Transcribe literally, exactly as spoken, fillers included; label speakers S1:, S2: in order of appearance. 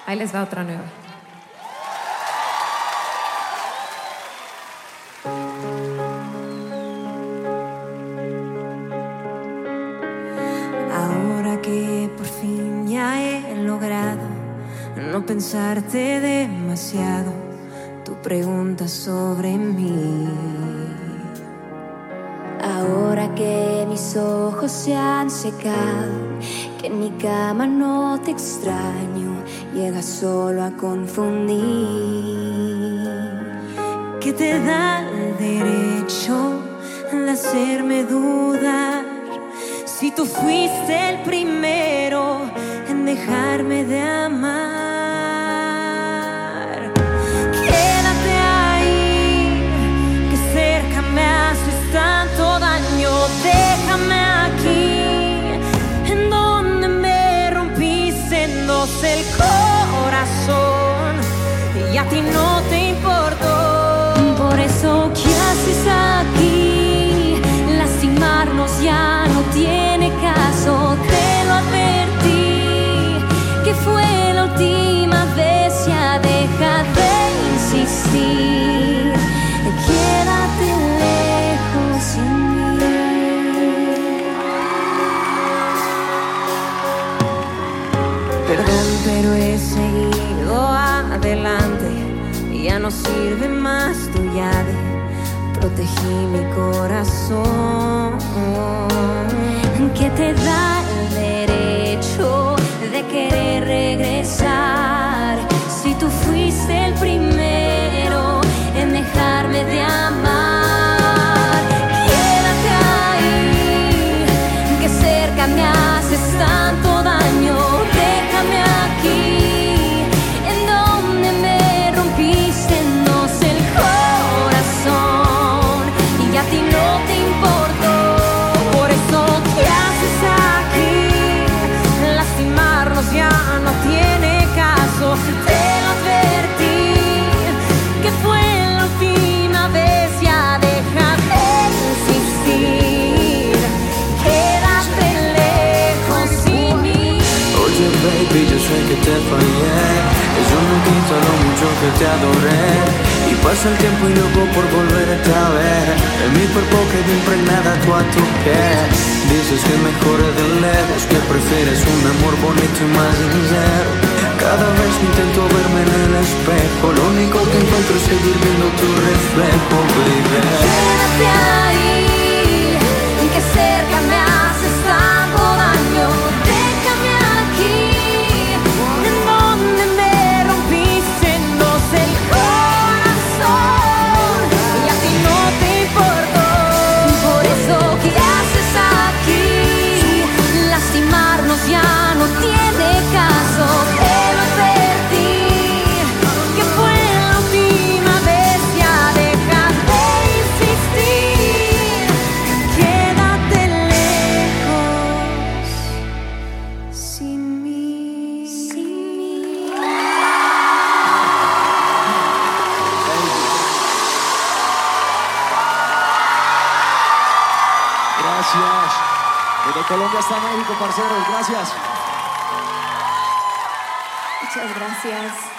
S1: Ahí les va otra nueva.
S2: Ahora que por fin ya he logrado no pensarte demasiado, tu pregunta sobre mí. Ahora que mis ojos se han secado, que en mi cama no te extraño, llegas solo a confundir. ¿Qué te da el derecho de hacerme dudar? Si tú fuiste el primero en dejarme de amar. Quédate ahí, que cerca me haces tanto daño. Déjame aquí, en donde me rompiste en dos el corazón, y a ti no te importó. Por eso, ¿qué haces aquí? Lastimarnos ya no tiene caso, te lo advertí, que fue la última vez, ya deja de insistir, quédate lejos sin mí. Perdón, pero he seguido adelante, ya no sirve más tu llave, protegí mi corazón. ¿Qué te da el derecho de querer regresar? Si tú fuiste el primero en dejarme de amar. Quédate ahí, que cerca me haces tanto daño. Déjame aquí, en donde me rompiste en dos el corazón, y a ti no te importó. Por eso, ¿qué haces aquí? Lastimarnos ya no tiene caso, te lo advertí, que fue la última vez, ya deja de insistir, quédate lejos sin mí.
S3: Oye baby, yo sé que te fallé, eso no quita lo mucho que te adoré. Y pasa el tiempo y loco por volverte a ver, en mi cuerpo quedó impregnada tú a tu piel. Dices que mejor de lejos, que prefieres un amor bonito y más sincero. Cada vez que intento verme en el espejo, lo único que encuentro es seguir viendo tu reflejo, baby.
S2: Quédate ahí, que cerca me haces tanto daño. Déjame aquí, en donde me rompiste en dos el corazón, y a ti no te importó. Por eso, ¿qué haces aquí? Lastimarnos ya no tiene caso, te lo advertí, que fue la última vez, ya deja de insistir, quédate lejos sin mí, sin mí.
S4: Gracias. Desde Colombia hasta México, parceros. Gracias.
S2: Muchas gracias.